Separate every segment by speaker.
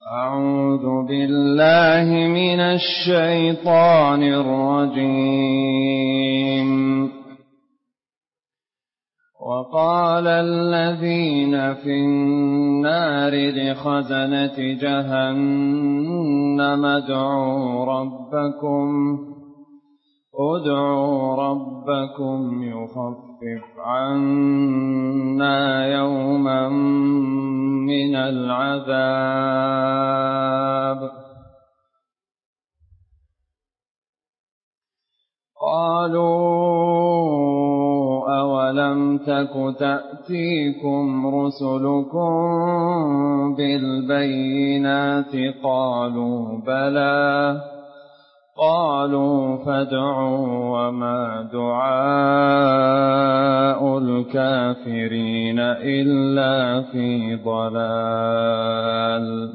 Speaker 1: أعوذ بالله من الشيطان الرجيم. وقال الذين في النار لخزنة جهنم ادعوا ربكم يخفف عنا يوما من العذاب. قالوا أولم تك تأتيكم رسلكم بالبينات؟ قالوا بلى. قالوا فادعوا وما دعاء الكافرين إلا في ضلال.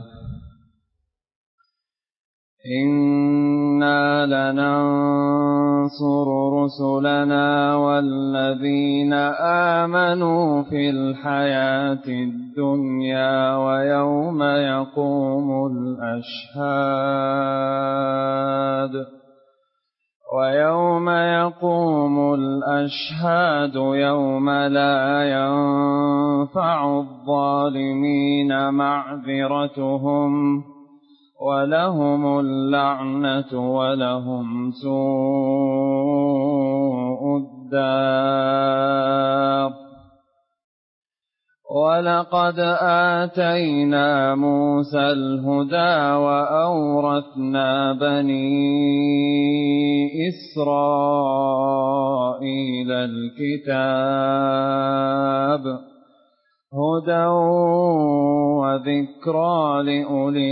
Speaker 1: إنا لننصر رسلنا والذين آمنوا في الحياة الدنيا ويوم يقوم الأشهاد يوم لا ينفع الظالمين معذرتهم ولهم اللعنة ولهم سوء الدار. ولقد آتينا موسى الهدى وأورثنا بني إسرائيل الكتاب هدى وذكرى لأولي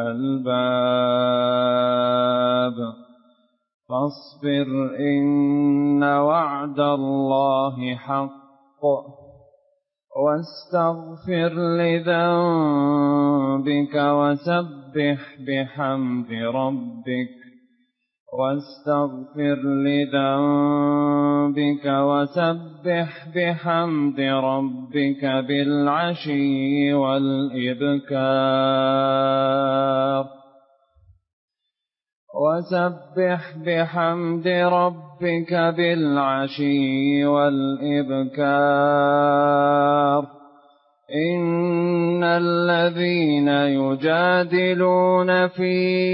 Speaker 1: الألباب. فاصبر إن وعد الله حق واستغفر لذنبك وسبح بحمد ربك بالعشي والإبكار. إن الذين يجادلون في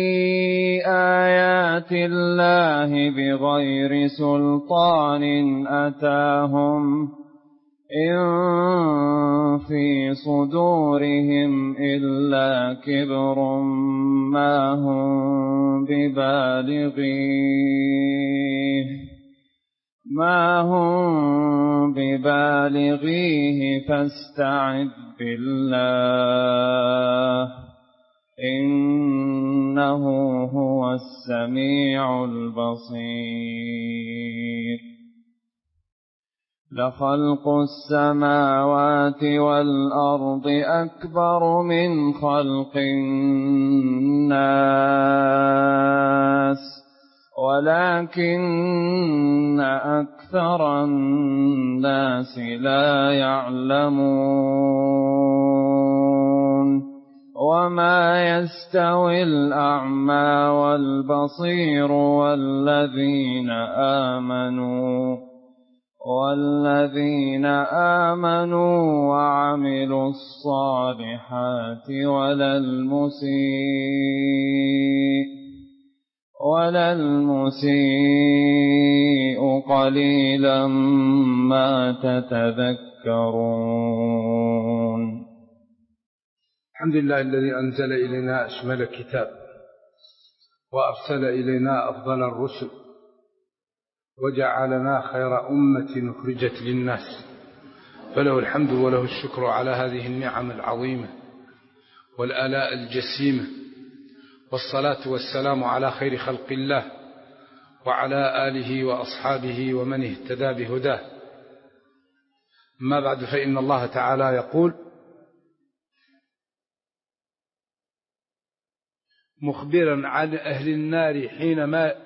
Speaker 1: آيات الله بغير سلطان أتاهم إن في صدورهم إلا كبر ما هم ببالغيه فاستعذ بالله إنه هو السميع البصير. لخلق السماوات والأرض أكبر من خلق الناس ولكن أكثر الناس لا يعلمون. وما يستوي الأعمى والبصير والذين آمنوا وعملوا الصالحات ولا المسيء قليلا ما تتذكرون.
Speaker 2: الحمد لله الذي أنزل إلينا أشمل الكتاب وأرسل إلينا أفضل الرسل وجعلنا خير أمة أخرجت للناس، فله الحمد وله الشكر على هذه النعم العظيمة والآلاء الجسيمة، والصلاة والسلام على خير خلق الله وعلى آله وأصحابه ومن اهتدى بهداه. أما بعد، فإن الله تعالى يقول مخبرا عن أهل النار حينما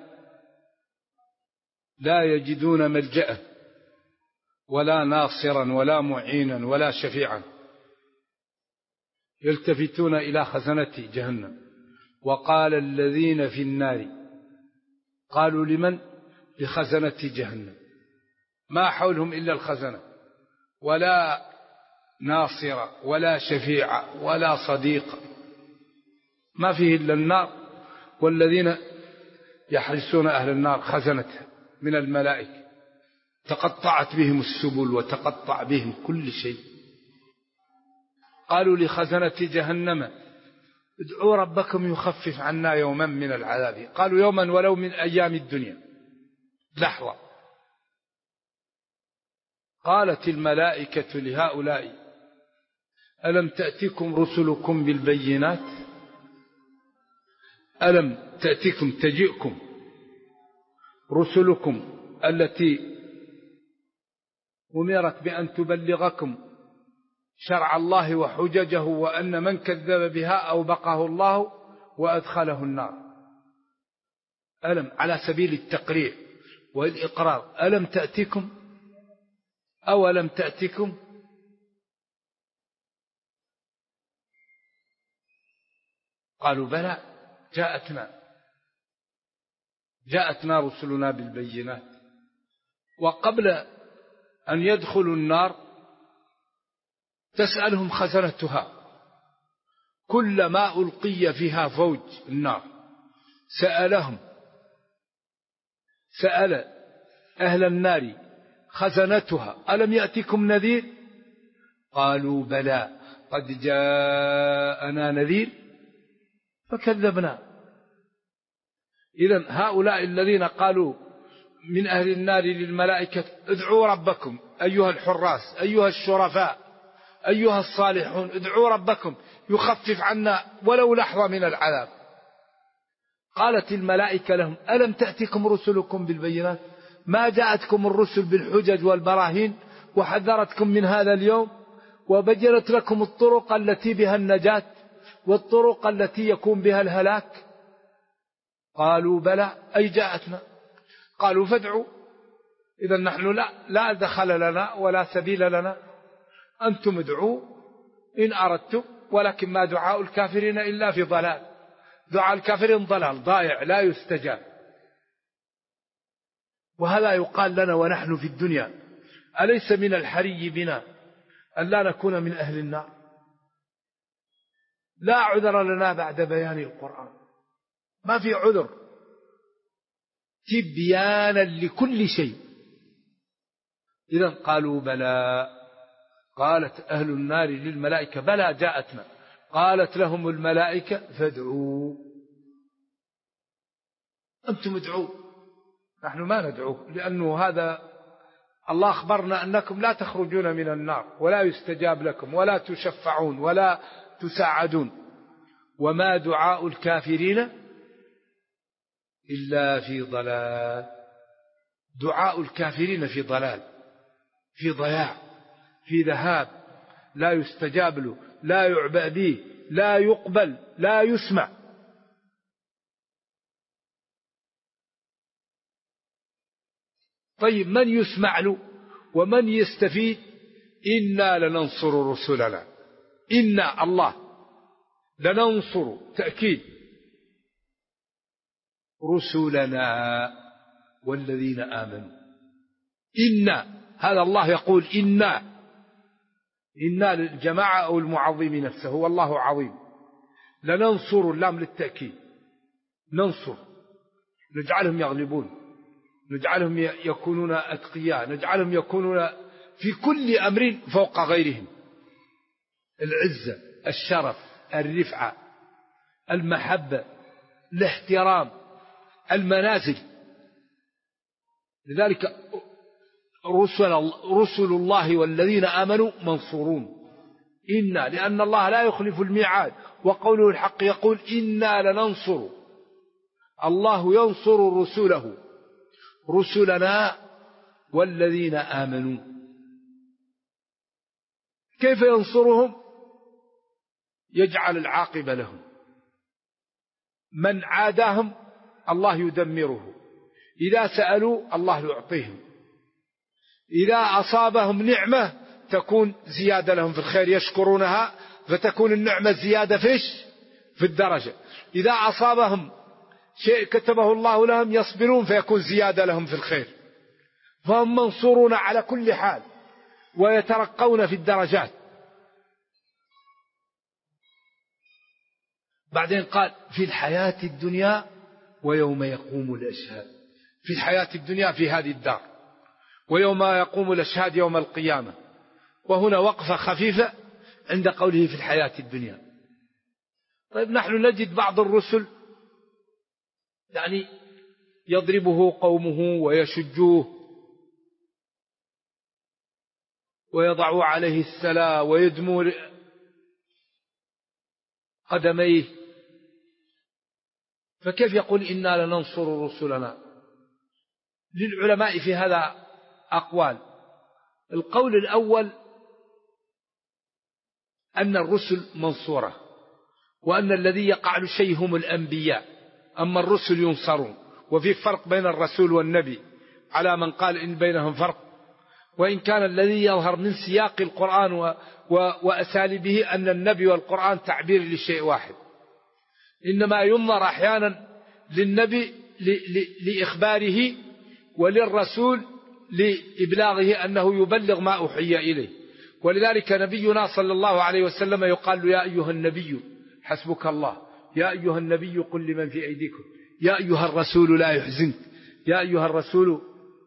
Speaker 2: لا يجدون ملجأ ولا ناصرا ولا معينا ولا شفيعا، يلتفتون إلى خزنة جهنم. وقال الذين في النار قالوا لمن؟ لخزنة جهنم. ما حولهم إلا الخزنة، ولا ناصر ولا شفيع ولا صديق، ما فيه إلا النار، والذين يحرسون أهل النار خزنتها من الملائكة، تقطعت بهم السبل وتقطع بهم كل شيء. قالوا لخزنة جهنم ادعوا ربكم يخفف عنا يوما من العذاب. قالوا يوما ولو من أيام الدنيا، لحظة. قالت الملائكة لهؤلاء ألم تأتكم رسلكم بالبينات؟ ألم تأتكم تجئكم رسلكم التي أمرت بأن تبلغكم شرع الله وحججه، وأن من كذب بها أوبقه الله وأدخله النار؟ ألم على سبيل التقريع والإقرار. ألم تأتكم أو لم تأتكم؟ قالوا بلى جاءتنا رسلنا بالبينات. وقبل أن يدخلوا النار تسألهم خزنتها، كلما ألقي فيها فوج النار سأل أهل النار خزنتها ألم يأتكم نذير؟ قالوا بلى قد جاءنا نذير فكذبنا. إذن هؤلاء الذين قالوا من أهل النار للملائكة ادعوا ربكم أيها الحراس أيها الشرفاء أيها الصالحون، ادعوا ربكم يخفف عنا ولو لحظة من العذاب. قالت الملائكة لهم ألم تأتكم رسلكم بالبينات؟ ما جاءتكم الرسل بالحجج والبراهين وحذرتكم من هذا اليوم وبجلت لكم الطرق التي بها النجاة والطرق التي يكون بها الهلاك؟ قالوا بلى أي جاءتنا. قالوا فادعوا. إذا نحن لا دخل لنا ولا سبيل لنا، أنتم ادعوا إن أردتم، ولكن ما دعاء الكافرين إلا في ضلال. دعاء الكافرين ضلال ضائع لا يستجاب. وهذا يقال لنا ونحن في الدنيا، أليس من الحري بنا أن لا نكون من أهل النار؟ لا عذر لنا بعد بيان القرآن، ما في عذر، تبيانا لكل شيء. إذن قالوا بلى. قالت أهل النار للملائكة بلى جاءتنا. قالت لهم الملائكة فادعوا. أنتم ادعوا، نحن ما ندعو، لأنه هذا الله أخبرنا أنكم لا تخرجون من النار ولا يستجاب لكم ولا تشفعون ولا تساعدون. وما دعاء الكافرين إلا في ضلال. دعاء الكافرين في ضلال، في ضياع، في ذهاب، لا يستجاب له، لا يعبأ به، لا يقبل، لا يسمع. طيب من يسمع له ومن يستفيد؟ إنا لننصر رسلنا. إنا الله لننصر تأكيد رسلنا والذين آمنوا. إنا هذا الله يقول إنا للجماعة أو المعظم نفسه، هو الله عظيم. لننصر اللام للتأكيد، ننصر، نجعلهم يغلبون، نجعلهم يكونون أتقياء، نجعلهم يكونون في كل أمر فوق غيرهم، العزة، الشرف، الرفعة، المحبة، الاحترام، المنازل. لذلك رسل الله والذين آمنوا منصورون. إنا لأن الله لا يخلف الميعاد، وقوله الحق يقول إنا لننصر. الله ينصر رسله، رسلنا والذين آمنوا. كيف ينصرهم؟ يجعل العاقبة لهم. من عاداهم الله يدمره، إذا سألوا الله يعطيهم، إذا أصابهم نعمة تكون زيادة لهم في الخير يشكرونها فتكون النعمة زيادة في الدرجة. إذا أصابهم شيء كتبه الله لهم يصبرون فيكون زيادة لهم في الخير، فهم منصورون على كل حال ويترقون في الدرجات. بعدين قال في الحياة الدنيا ويوم يقوم الأشهاد، في الحياة الدنيا في هذه الدار، ويوم يقوم الأشهاد يوم القيامة. وهنا وقفة خفيفة عند قوله في الحياة الدنيا. طيب نحن نجد بعض الرسل يعني يضربه قومه ويشجوه ويضعوا عليه السلا ويدموا قدميه، فكيف يقول إنا لننصر رسلنا؟ للعلماء في هذا أقوال. القول الأول أن الرسل منصورة، وأن الذي يقع لشيء هم الأنبياء، أما الرسل ينصرون. وفي فرق بين الرسول والنبي على من قال إن بينهم فرق، وإن كان الذي يظهر من سياق القرآن وأساليبه أن النبي والقرآن تعبير لشيء واحد، إنما ينظر أحيانا للنبي لإخباره وللرسول لإبلاغه أنه يبلغ ما أوحي إليه. ولذلك نبينا صلى الله عليه وسلم يقال له يا أيها النبي حسبك الله، يا أيها النبي قل لمن في أيديكم، يا أيها الرسول لا يحزنك، يا أيها الرسول.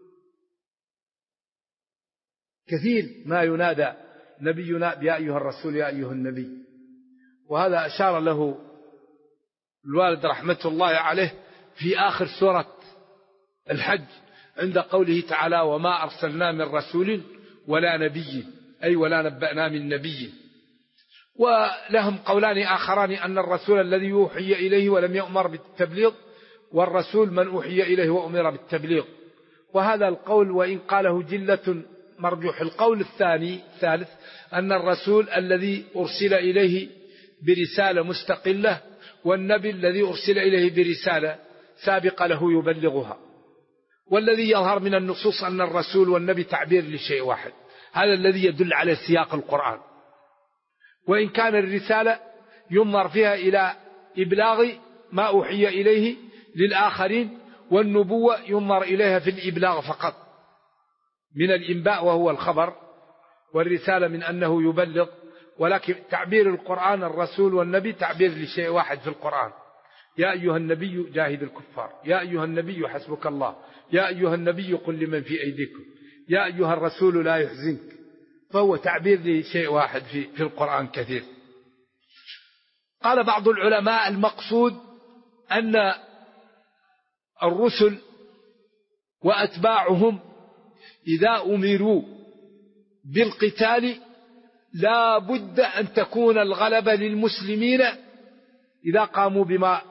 Speaker 2: كثير ما ينادى نبينا يا أيها الرسول يا أيها النبي. وهذا أشار له الوالد رحمة الله عليه في آخر سورة الحج عند قوله تعالى وما أرسلنا من رسول ولا نبي، أي ولا نبأنا من نبي. ولهم قولان آخران، أن الرسول الذي يوحي إليه ولم يؤمر بالتبليغ، والرسول من أوحي إليه وأمر بالتبليغ. وهذا القول وإن قاله جلة مرجوح. القول الثالث أن الرسول الذي أرسل إليه برسالة مستقلة، والنبي الذي أرسل إليه برسالة سابقة له يبلغها. والذي يظهر من النصوص أن الرسول والنبي تعبير لشيء واحد، هذا الذي يدل على سياق القرآن. وإن كان الرسالة ينظر فيها إلى إبلاغ ما أوحي إليه للآخرين، والنبوة ينظر إليها في الإبلاغ فقط من الإنباء وهو الخبر، والرسالة من أنه يبلغ. ولكن تعبير القرآن الرسول والنبي تعبير لشيء واحد في القرآن. يا أيها النبي جاهد الكفار، يا أيها النبي حسبك الله، يا أيها النبي قل لمن في أيديكم، يا أيها الرسول لا يحزنك. فهو تعبير لشيء واحد في القرآن كثير. قال بعض العلماء المقصود أن الرسل وأتباعهم إذا أمروا بالقتال لا بد أن تكون الغلبة للمسلمين إذا قاموا بما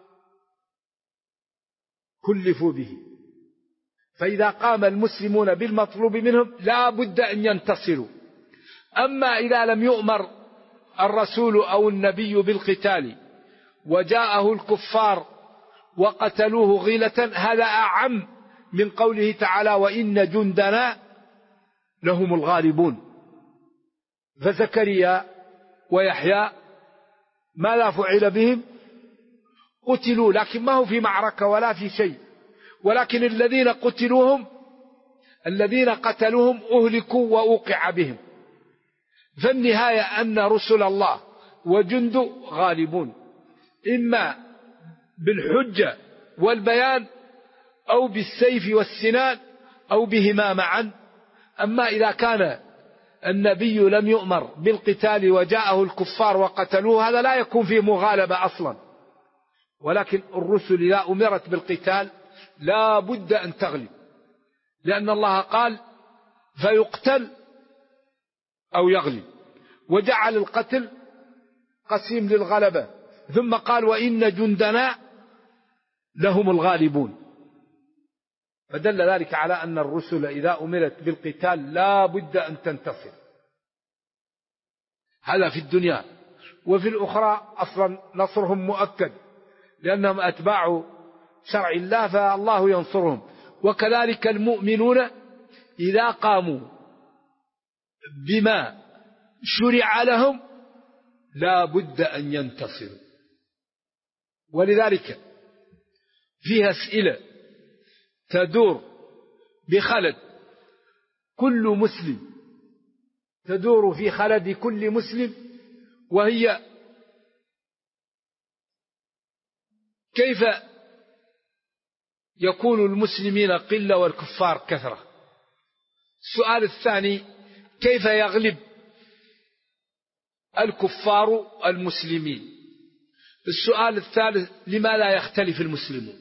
Speaker 2: كلفوا به. فإذا قام المسلمون بالمطلوب منهم لا بد أن ينتصروا. أما إذا لم يؤمر الرسول أو النبي بالقتال وجاءه الكفار وقتلوه غيلة، هذا أعم من قوله تعالى وإن جندنا لهم الغالبون. فزكريا ويحيى ماذا فعل بهم؟ قتلوا، لكن ما هو في معركة ولا في شيء، ولكن الذين قتلوهم الذين قتلوهم أهلكوا وأوقع بهم. فالنهاية أن رسل الله وجنده غالبون، إما بالحجة والبيان أو بالسيف والسنان أو بهما معا. أما إذا كان النبي لم يؤمر بالقتال وجاءه الكفار وقتلوه، هذا لا يكون فيه مغالبة أصلا. ولكن الرسل إذا أمرت بالقتال لا بد أن تغلب، لأن الله قال فيقتل أو يغلب، وجعل القتل قسيم للغلبة، ثم قال وإن جندنا لهم الغالبون. فدل ذلك على أن الرسل إذا أمرت بالقتال لا بد أن تنتصر. هذا في الدنيا. وفي الأخرى أصلا نصرهم مؤكد، لأنهم أتباع شرع الله فالله ينصرهم. وكذلك المؤمنون إذا قاموا بما شرع لهم لا بد أن ينتصروا. ولذلك فيها أسئلة تدور بخلد كل مسلم، تدور في خلد كل مسلم، وهي كيف يكون المسلمين قلة والكفار كثرة؟ السؤال الثاني كيف يغلب الكفار المسلمين؟ السؤال الثالث لما لا يختلف المسلمون؟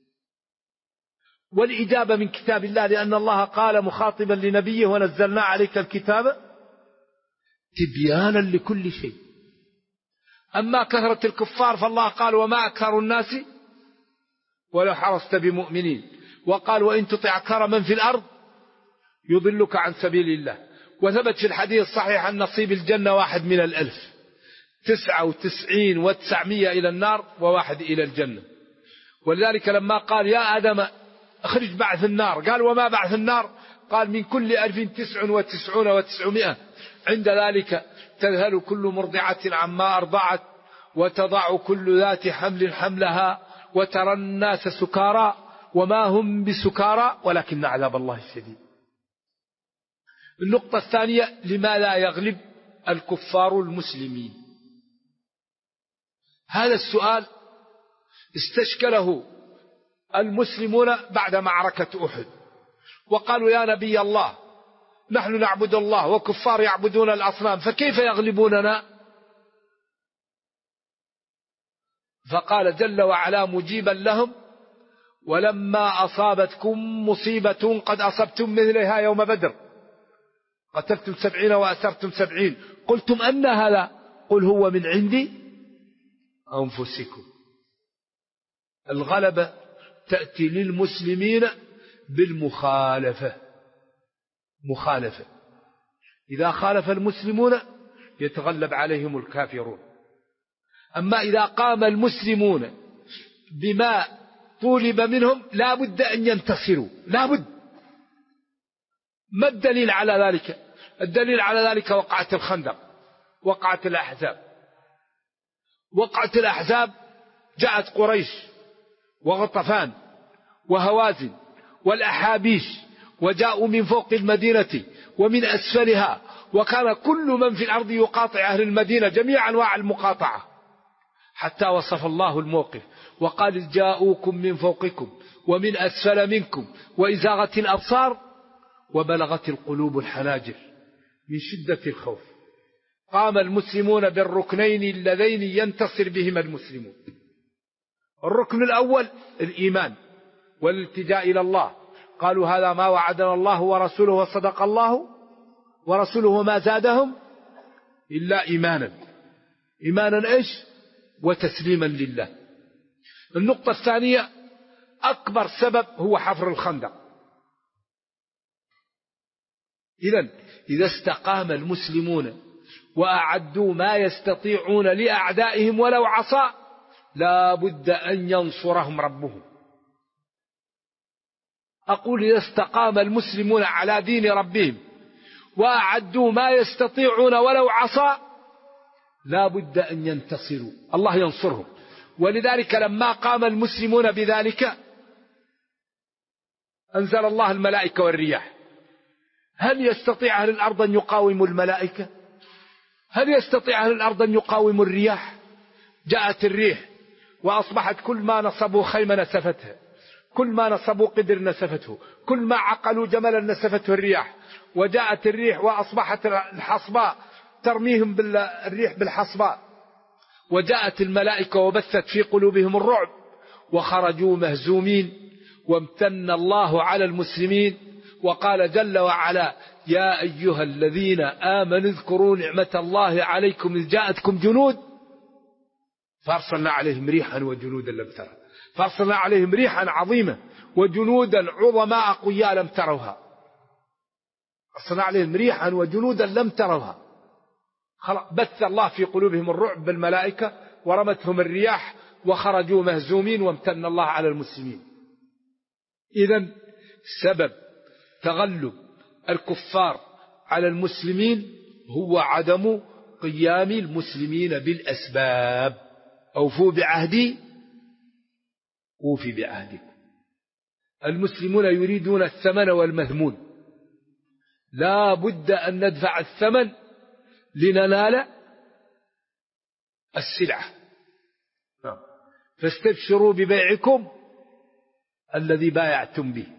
Speaker 2: والإجابة من كتاب الله، لأن الله قال مخاطبا لنبيه ونزلنا عليك الكتاب تبيانا لكل شيء. أما كثرة الكفار فالله قال وما أكثر الناس ولو حرصت بمؤمنين، وقال وإن تطع أكثر من في الأرض يضلك عن سبيل الله. وثبت في الحديث الصحيح أن نصيب الجنة 1 من 1000، 99 و900 إلى النار و1 إلى الجنة. ولذلك لما قال يا آدم اخرج بعث النار، قال وما بعث النار؟ قال من كل 1099 و900. عند ذلك تذهل كل مرضعة عما أرضعت وتضع كل ذات حمل حملها وترى الناس سكارى وما هم بسكارى ولكن عذاب الله شديد. النقطة الثانية لما لا يغلب الكفار المسلمين؟ هذا السؤال استشكله المسلمون بعد معركة أحد، وقالوا يا نبي الله نحن نعبد الله وكفار يعبدون الأصنام فكيف يغلبوننا؟ فقال جل وعلا مجيبا لهم ولما أصابتكم مصيبة قد أصبتم مثلها يوم بدر قتلتم 70 وأسرتم 70 قلتم أن هذا؟ قل هو من عندي أنفسكم. الغلبة تأتي للمسلمين بالمخالفة، مخالفة. إذا خالف المسلمون يتغلب عليهم الكافرون. أما إذا قام المسلمون بما طولب منهم لا بد أن ينتصروا، لا بد. ما الدليل على ذلك؟ الدليل على ذلك وقعة الخندق، وقعة الأحزاب. وقعة الأحزاب جاءت قريش وغطفان وهوازن والأحابيش وجاءوا من فوق المدينة ومن أسفلها، وكان كل من في الأرض يقاطع أهل المدينة جميع أنواع المقاطعة، حتى وصف الله الموقف وقال جاءوكم من فوقكم ومن أسفل منكم وإزاغت الأبصار وبلغت القلوب الحناجر من شدة الخوف. قام المسلمون بالركنين اللذين ينتصر بهما المسلمون. الركن الأول الإيمان والالتجاء إلى الله، قالوا هذا ما وعدنا الله ورسوله وصدق الله ورسوله وما زادهم إلا إيمانا. إيمانا إيش؟ وتسليما لله. النقطة الثانية أكبر سبب هو حفر الخندق. إذا استقام المسلمون وأعدوا ما يستطيعون لأعدائهم ولو عصى لا بد أن ينصرهم ربهم. أقول إذا استقام المسلمون على دين ربهم وأعدوا ما يستطيعون ولو عصى لا بد أن ينتصروا، الله ينصرهم. ولذلك لما قام المسلمون بذلك أنزل الله الملائكة والرياح. هل يستطيع أهل الأرض أن يقاوموا الملائكة؟ هل يستطيع أهل الأرض أن يقاوموا الرياح؟ جاءت الريح وأصبحت كل ما نصبوا خيمة نسفتها، كل ما نصبوا قدر نسفته، كل ما عقلوا جملا نسفته الرياح. وجاءت الريح وأصبحت الحصباء ترميهم بالريح بالحصباء. وجاءت الملائكة وبثت في قلوبهم الرعب وخرجوا مهزومين. وامتن الله على المسلمين وقال جل وعلا يا أيها الذين آمنوا اذكروا نعمة الله عليكم إذ جاءتكم جنود فأرسلنا عليهم ريحا وجنودا لم تروا. فأرسلنا عليهم ريحا عظيمة وجنودا عظماء أقوياء لم تروها. أرسلنا عليهم ريحا وجنودا لم تروها. بث الله في قلوبهم الرعب بالملائكة ورمتهم الرياح وخرجوا مهزومين وامتن الله على المسلمين. إذن سبب تغلب الكفار على المسلمين هو عدم قيام المسلمين بالأسباب. أوفوا بعهدي أوفي بعهدكم. المسلمون يريدون الثمن والمذمون، لا بد أن ندفع الثمن لننال السلعة. فاستبشروا ببيعكم الذي بايعتم به.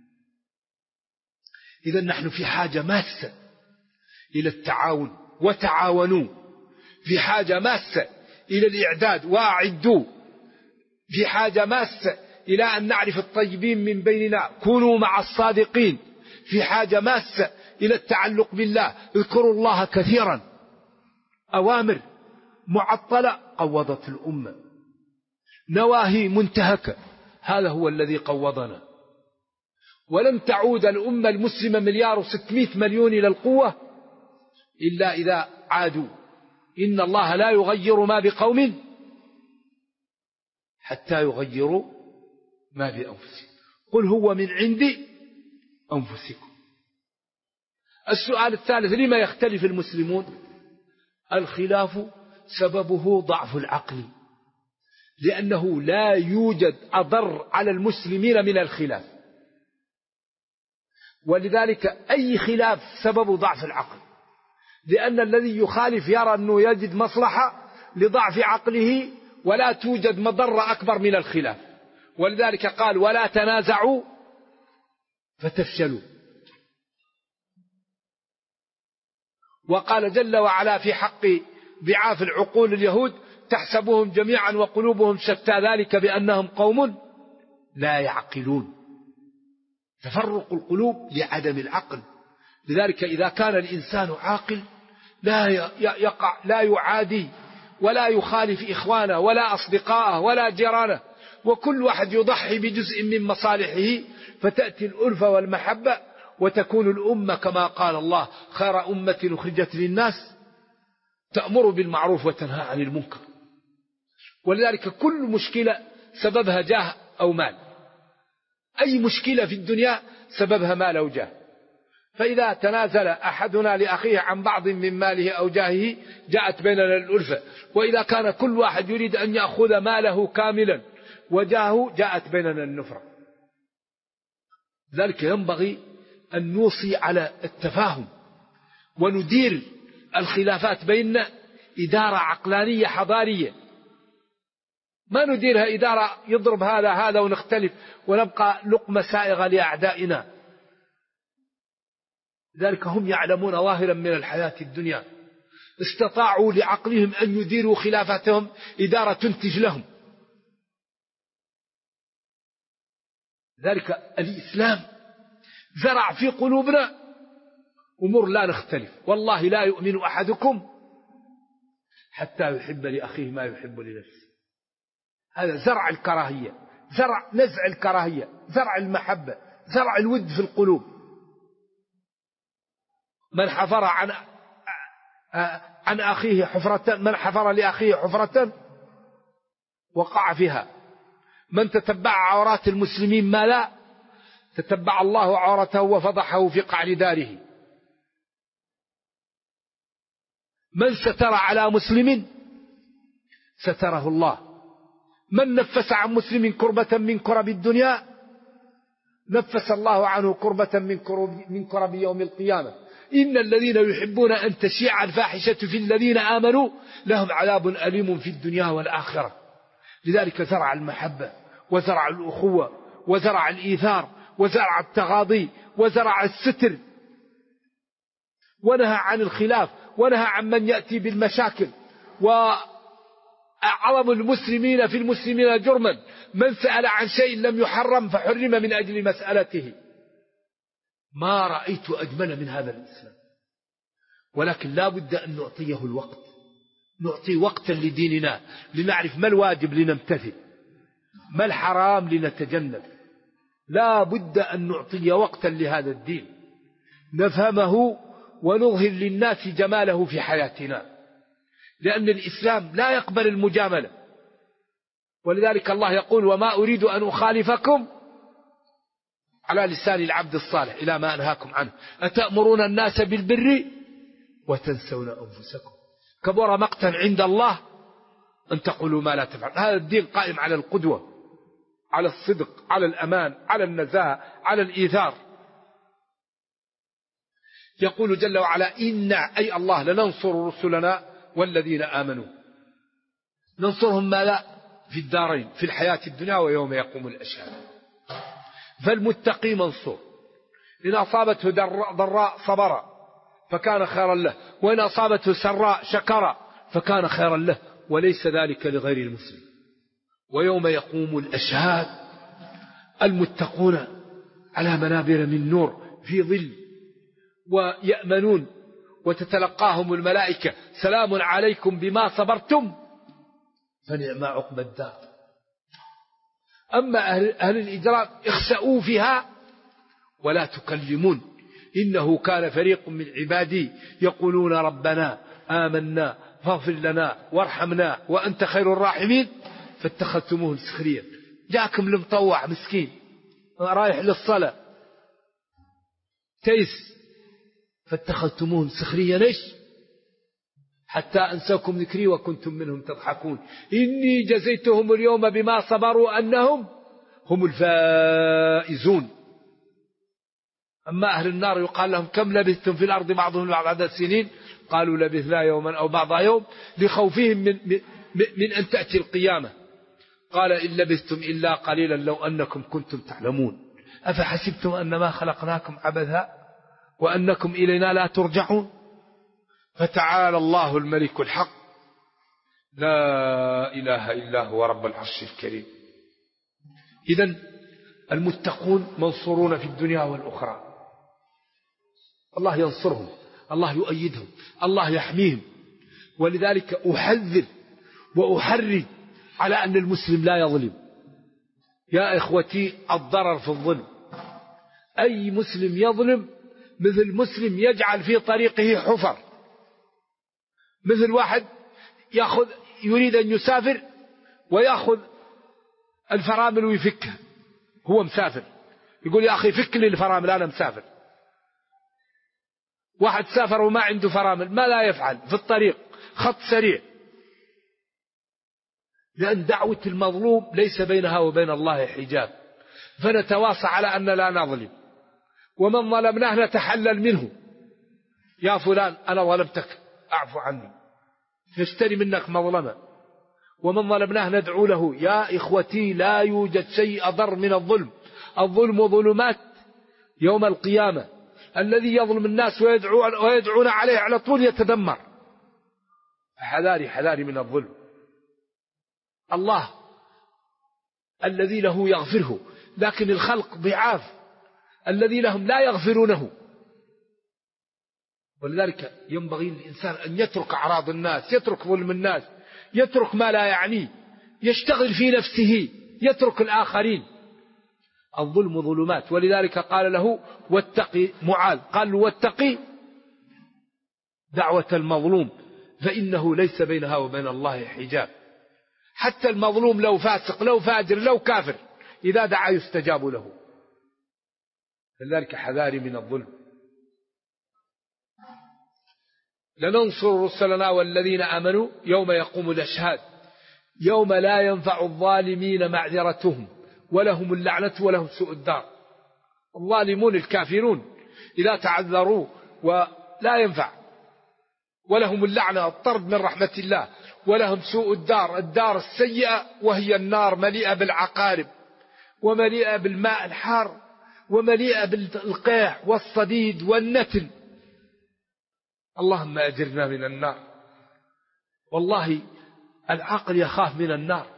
Speaker 2: إذا نحن في حاجة ماسة إلى التعاون، وتعاونوا. في حاجة ماسة إلى الإعداد، وأعدوا. في حاجة ماسة إلى أن نعرف الطيبين من بيننا، كونوا مع الصادقين. في حاجة ماسة إلى التعلق بالله، اذكروا الله كثيرا. أوامر معطلة قوضت الأمة، نواهي منتهكة، هذا هو الذي قوضنا. ولن تعود الأمة المسلمة 1,600,000,000 إلى القوة إلا إذا عادوا. إن الله لا يغير ما بقوم حتى يغيروا ما بأنفسهم. قل هو من عند أنفسكم. السؤال الثالث: لما يختلف المسلمون؟ الخلاف سببه ضعف العقل، لأنه لا يوجد أضر على المسلمين من الخلاف، ولذلك أي خلاف سبب ضعف العقل، لأن الذي يخالف يرى أنه يجد مصلحة لضعف عقله، ولا توجد مضرة أكبر من الخلاف. ولذلك قال: ولا تنازعوا فتفشلوا. وقال جل وعلا في حق ضعاف العقول اليهود: تحسبهم جميعا وقلوبهم شتى، ذلك بأنهم قوم لا يعقلون. تفرق القلوب لعدم العقل. لذلك إذا كان الإنسان عاقل لا يعادي ولا يخالف إخوانه ولا أصدقائه ولا جيرانه، وكل واحد يضحي بجزء من مصالحه، فتأتي الألفة والمحبة، وتكون الأمة كما قال الله: خير أمة أخرجت للناس تأمر بالمعروف وتنهى عن المنكر. ولذلك كل مشكلة سببها جاه أو مال. أي مشكلة في الدنيا سببها مال أو جاه. فإذا تنازل أحدنا لأخيه عن بعض من ماله أو جاهه جاءت بيننا الألفة، وإذا كان كل واحد يريد أن يأخذ ماله كاملا وجاهه جاءت بيننا النفرة. ذلك ينبغي أن نوصي على التفاهم، وندير الخلافات بيننا إدارة عقلانية حضارية، ما نديرها إدارة يضرب هذا ونختلف ونبقى لقمة سائغة لأعدائنا. ذلك هم يعلمون ظاهرا من الحياة الدنيا، استطاعوا لعقلهم أن يديروا خلافاتهم إدارة تنتج لهم. ذلك الإسلام زرع في قلوبنا أمور لا نختلف. والله لا يؤمن أحدكم حتى يحب لأخيه ما يحب لنفسه. هذا زرع الكراهية، زرع نزع الكراهية، زرع المحبة، زرع الود في القلوب. من حفر عن أخيه حفرة، من حفر لأخيه حفرة وقع فيها. من تتبع عورات المسلمين ما لا تتبع الله عورته وفضحه في قعر داره. من ستر على مسلم ستره الله. من نفس عن مسلم كربة من كرب الدنيا نفس الله عنه كربة من كرب يوم القيامة. إن الذين يحبون أن تشيع الفاحشة في الذين آمنوا لهم عذاب أليم في الدنيا والآخرة. لذلك زرع المحبة وزرع الأخوة وزرع الإيثار وزرع التغاضي وزرع الستر، ونهى عن الخلاف، ونهى عن من يأتي بالمشاكل. وأعظم المسلمين في المسلمين جرما من سأل عن شيء لم يحرم فحرم من أجل مسألته. ما رأيت أجمل من هذا الإسلام. ولكن لا بد أن نعطيه الوقت، نعطي وقتا لديننا لنعرف ما الواجب لنمتثل، ما الحرام لنتجنب. لا بد أن نعطي وقتا لهذا الدين نفهمه ونظهر للناس جماله في حياتنا، لأن الإسلام لا يقبل المجاملة. ولذلك الله يقول: وما أريد أن أخالفكم على لسان العبد الصالح إلى ما أنهاكم عنه أتأمرون الناس بالبر وتنسون أنفسكم. كبر مقتا عند الله أن تقولوا ما لا تفعل. هذا الدين قائم على القدوة، على الصدق، على الأمان، على النزاهة، على الإيثار. يقول جل وعلا إنا أي الله لننصر رسلنا والذين آمنوا. ننصرهم ماذا؟ في الدارين، في الحياة الدنيا ويوم يقوم الأشهاد. فالمتقي منصور، إن أصابته ضراء صبر فكان خيرا له، وإن أصابته سراء شكر فكان خيرا له، وليس ذلك لغير المسلم. ويوم يقوم الأشهاد المتقون على منابر من نور في ظل ويأمنون، وتتلقاهم الملائكة سلام عليكم بما صبرتم فنعم عقبى الدار. أما أهل الإجرام اخسأوا فيها ولا تكلمون إنه كان فريق من عبادي يقولون ربنا آمنا فاغفر لنا وارحمنا وأنت خير الراحمين فاتخذتموه سخريا. جاكم المطوع مسكين رايح للصلاة تيس فاتخذتموه سخريا ليش؟ حتى أنساكم ذكري وكنتم منهم تضحكون. إني جزيتهم اليوم بما صبروا أنهم هم الفائزون. أما أهل النار يقال لهم كم لبثتم في الأرض بعضهم بعض عدد سنين قالوا لبثنا يوما أو بعض يوم لخوفهم من أن تأتي القيامة. قال إن لبثتم إلا قليلا لو أنكم كنتم تعلمون أفحسبتم أنما خلقناكم عبثا وأنكم إلينا لا ترجعون. فتعالى الله الملك الحق لا إله إلا هو رب العرش الكريم. إذن المتقون منصورون في الدنيا والأخرى. الله ينصرهم، الله يؤيدهم، الله يحميهم. ولذلك أحذر وأحرج على أن المسلم لا يظلم. يا إخوتي الضرر في الظلم. أي مسلم يظلم مثل مسلم يجعل في طريقه حفر، مثل واحد يريد أن يسافر ويأخذ الفرامل ويفكها. هو مسافر يقول يا أخي فك لي الفرامل أنا مسافر. واحد سافر وما عنده فرامل ما لا يفعل في الطريق خط سريع، لأن دعوة المظلوم ليس بينها وبين الله حجاب. فنتواصى على أن لا نظلم، ومن ظلمناه نتحلل منه. يا فلان أنا ظلمتك أعفو عني، نشتري منك مظلمة. ومن ظلمناه ندعو له. يا إخوتي لا يوجد شيء أضر من الظلم. الظلم ظلمات يوم القيامة. الذي يظلم الناس ويدعون عليه على طول يتدمر. حذاري من الظلم. الله الذي له يغفره، لكن الخلق ضعاف الذي لهم لا يغفرونه. ولذلك ينبغي للإنسان أن يترك أعراض الناس، يترك ظلم الناس، يترك ما لا يعنيه، يشتغل في نفسه، يترك الآخرين. الظلم ظلمات. ولذلك قال له واتقي معاذ، قال له واتقي دعوة المظلوم فإنه ليس بينها وبين الله حجاب. حتى المظلوم لو فاسق لو فاجر لو كافر إذا دعا يستجاب له. لذلك حذاري من الظلم. لننصر رسلنا والذين آمنوا يوم يقوم الأشهاد يوم لا ينفع الظالمين معذرتهم ولهم اللعنة ولهم سوء الدار. الظالمون الكافرون إذا تعذروا ولا ينفع، ولهم اللعنة الطرد من رحمة الله، ولهم سوء الدار، الدار السيئة وهي النار مليئة بالعقارب ومليئة بالماء الحار ومليئة بالقيح والصديد والنتن. اللهم أجرنا من النار. والله العقل يخاف من النار.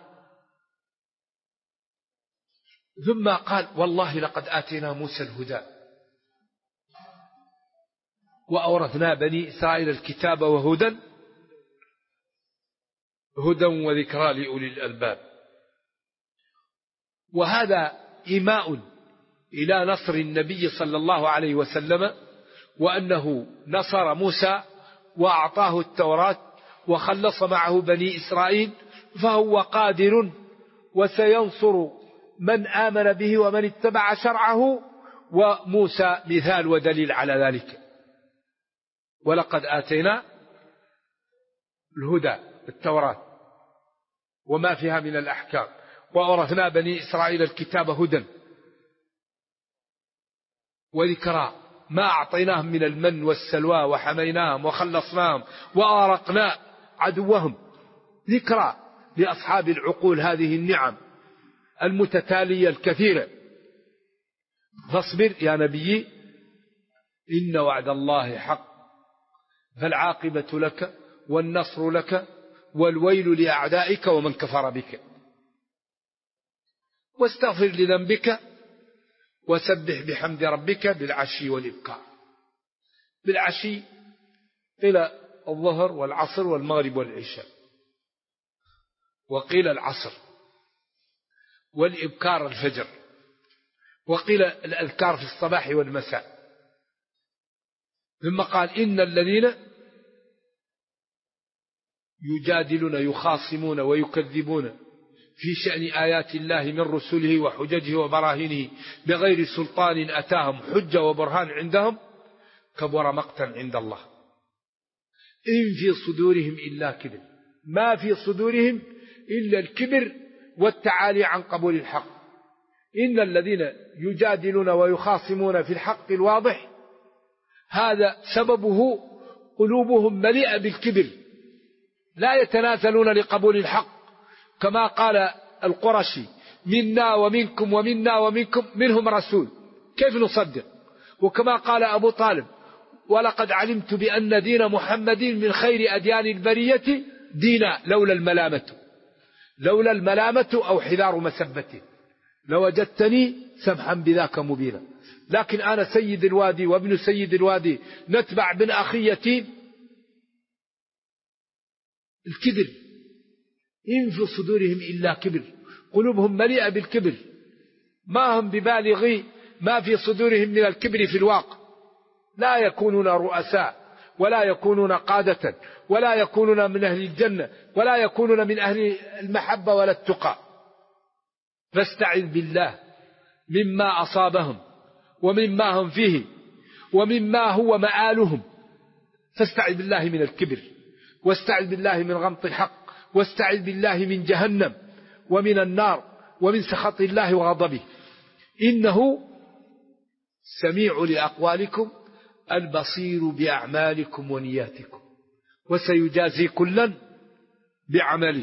Speaker 2: ثم قال والله لقد آتينا موسى الهدى وأورثنا بني إسرائيل الكتاب وهدى وذكرى لأولي الألباب. وهذا إيماء إلى نصر النبي صلى الله عليه وسلم، وأنه نصر موسى وأعطاه التوراة وخلص معه بني إسرائيل، فهو قادر وسينصر من آمن به ومن اتبع شرعه. وموسى مثال ودليل على ذلك. ولقد آتينا الهدى التوراة وما فيها من الأحكام، وأورثنا بني إسرائيل الكتاب هدى وذكرى ما أعطيناهم من المن والسلوى وحميناهم وخلصناهم وأرقنا عدوهم، ذكرى لأصحاب العقول هذه النعم المتتالية الكثيرة. فاصبر يا نبي إن وعد الله حق فالعاقبة لك والنصر لك والويل لأعدائك ومن كفر بك، واستغفر لذنبك وسبح بحمد ربك بالعشي والإبكار. بالعشي قيل الظهر والعصر والمغرب والعشاء، وقيل العصر، والإبكار الفجر، وقيل الأذكار في الصباح والمساء. ثم قال إن الذين يجادلون يخاصمون ويكذبون في شأن آيات الله من رسله وحججه وبراهينه بغير سلطان أتاهم حجة وبرهان عندهم كبر مقتا عند الله إن في صدورهم إلا كبر، ما في صدورهم إلا الكبر والتعالي عن قبول الحق. إن الذين يجادلون ويخاصمون في الحق الواضح هذا سببه قلوبهم مليئة بالكبر، لا يتنازلون لقبول الحق، كما قال القرشي منا ومنكم ومنا ومنكم منهم رسول كيف نصدق، وكما قال أبو طالب ولقد علمت بأن دين محمد من خير أديان البرية دينا لولا الملامة أو حذار مسبته لوجدتني سمحا بذاك مبينا، لكن أنا سيد الوادي وابن سيد الوادي نتبع بن أخي يتيم. الكبر إن في صدورهم إلا كبر، قلوبهم مليئة بالكبر، ما هم ببالغي ما في صدورهم من الكبر في الواقع، لا يكونون رؤساء ولا يكونون قادة ولا يكونون من أهل الجنة ولا يكونون من أهل المحبة ولا التقى. فاستعذ بالله مما أصابهم ومما هم فيه ومما هو مآلهم، فاستعذ بالله من الكبر، واستعذ بالله من غمط الحق، واستعذ بالله من جهنم ومن النار ومن سخط الله وغضبه. إنه سميع لأقوالكم البصير بأعمالكم ونياتكم وسيجازي كلا بعمله.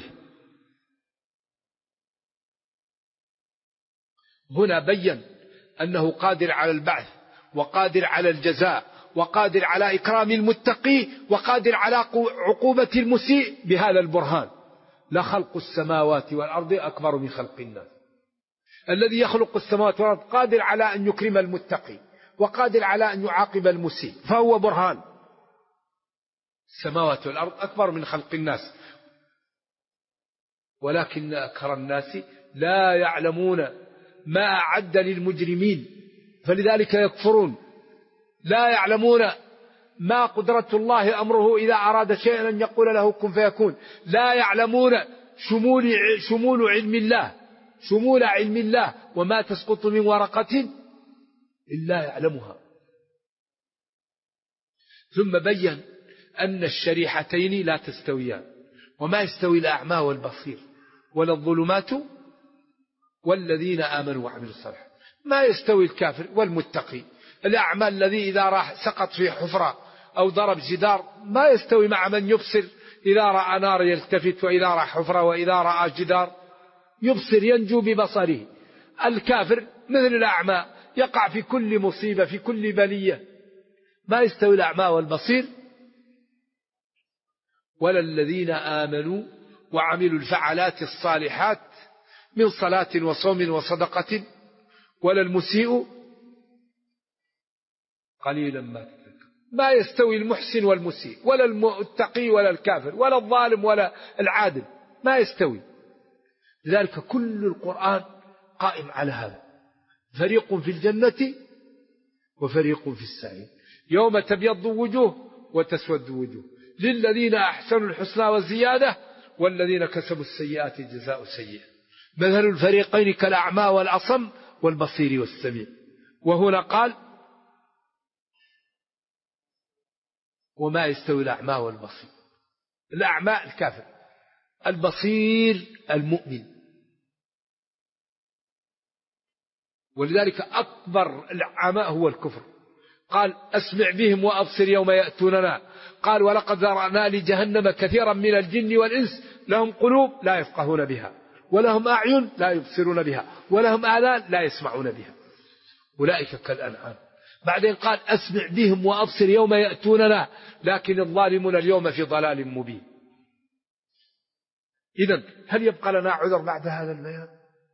Speaker 2: هنا بين أنه قادر على البعث وقادر على الجزاء وقادر على إكرام المتقي وقادر على عقوبة المسيء بهذا البرهان. لخلق السماوات والأرض أكبر من خلق الناس. الذي يخلق السماوات والأرض قادر على أن يكرم المتقي وقادر على أن يعاقب المسيء، فهو برهان. السماوات والأرض أكبر من خلق الناس ولكن أكثر الناس لا يعلمون ما أعد للمجرمين فلذلك يكفرون، لا يعلمون ما قدرة الله أمره إذا أراد شيئا أن يقول له كن فيكون، لا يعلمون شمول علم الله وما تسقط من ورقة إلا يعلمها. ثم بين أن الشريحتين لا تستويان، وما يستوي الأعمى والبصير ولا الظلمات والذين آمنوا وعملوا الصالحات، ما يستوي الكافر والمتقي. الأعمى الذي إذا راح سقط في حفرة أو ضرب جدار ما يستوي مع من يبصر، إذا رأى نار يلتفت، وإذا رأى حفرة وإذا رأى جدار يبصر ينجو ببصره. الكافر مثل الأعمى يقع في كل مصيبة في كل بلية، ما يستوي الأعمى والبصير. ولا الذين آمنوا وعملوا الفعالات الصالحات من صلاة وصوم وصدقة ولا المسيء قليلا ما تذكر. ما يستوي المحسن والمسيء ولا المتقي ولا الكافر ولا الظالم ولا العادل، ما يستوي. لذلك كل القرآن قائم على هذا، فريق في الجنة وفريق في السعير، يوم تبيض وجوه وتسود وجوه، للذين أحسنوا الحسنى والزيادة والذين كسبوا السيئات جزاء سيئة. مثل الفريقين كالأعمى والأصم والبصير والسميع. وهنا قال وما يستوي الأعمى والبصير، الأعمى الكافر، البصير المؤمن. ولذلك أكبر العمى هو الكفر. قال أسمع بهم وأبصر يوم يأتوننا. قال ولقد ذرأنا لجهنم كثيرا من الجن والإنس لهم قلوب لا يفقهون بها ولهم أعين لا يبصرون بها ولهم آذان لا يسمعون بها أولئك كالأنعام. بعدين قال أسمع بهم وأبصر يوم يأتوننا لكن الظالمون اليوم في ضلال مبين. إذن هل يبقى لنا عذر بعد هذا البيان؟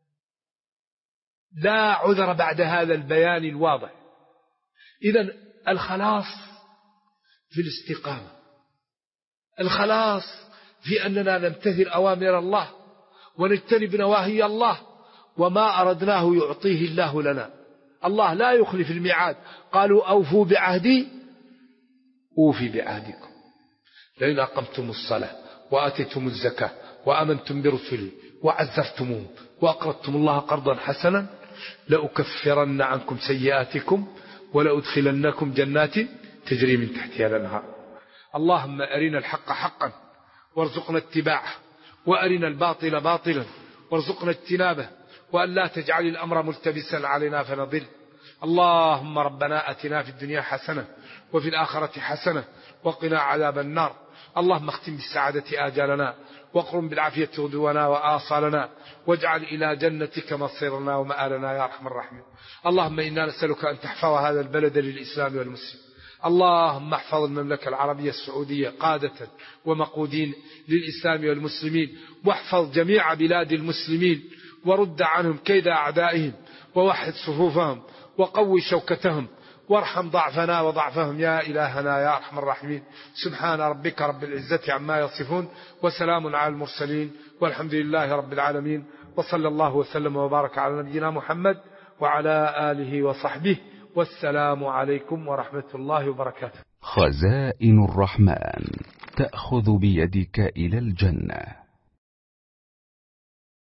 Speaker 2: لا عذر بعد هذا البيان الواضح. إذن الخلاص في الاستقامة، الخلاص في أننا نمتثل أوامر الله ونجتنب نواهي الله، وما أردناه يعطيه الله لنا. الله لا يخلف الميعاد. قالوا أوفوا بعهدي أوفي بعهدكم لئن أقمتم الصلاة وآتيتم الزكاة وآمنتم برسلي وعزرتموهم وأقرضتم الله قرضا حسنا لأكفرن عنكم سيئاتكم ولأدخلنكم جنات تجري من تحتها الأنهار. اللهم أرنا الحق حقا وارزقنا اتباعه وأرنا الباطل باطلا وارزقنا اجتنابه وأن لا تجعل الأمر ملتبسا علينا فنضل. اللهم ربنا أتنا في الدنيا حسنة وفي الآخرة حسنة وقنا عذاب النار. اللهم اختم بالسعادة آجالنا واقرم بالعافية غدونا وآصالنا واجعل إلى جنتك مصيرنا ومآلنا يا أرحم الراحمين. اللهم إنا نسألك أن تحفظ هذا البلد للإسلام والمسلمين. اللهم احفظ المملكة العربية السعودية قادة ومقودين للإسلام والمسلمين، واحفظ جميع بلاد المسلمين ورد عنهم كيد أعدائهم ووحد صفوفهم وقوي شوكتهم وارحم ضعفنا وضعفهم يا إلهنا يا أرحم الراحمين. سبحان ربك رب العزة عما يصفون وسلام على المرسلين والحمد لله رب العالمين، وصلى الله وسلم وبارك على نبينا محمد وعلى آله وصحبه، والسلام عليكم ورحمة الله وبركاته.
Speaker 3: خزائن الرحمن تأخذ بيدك إلى الجنة.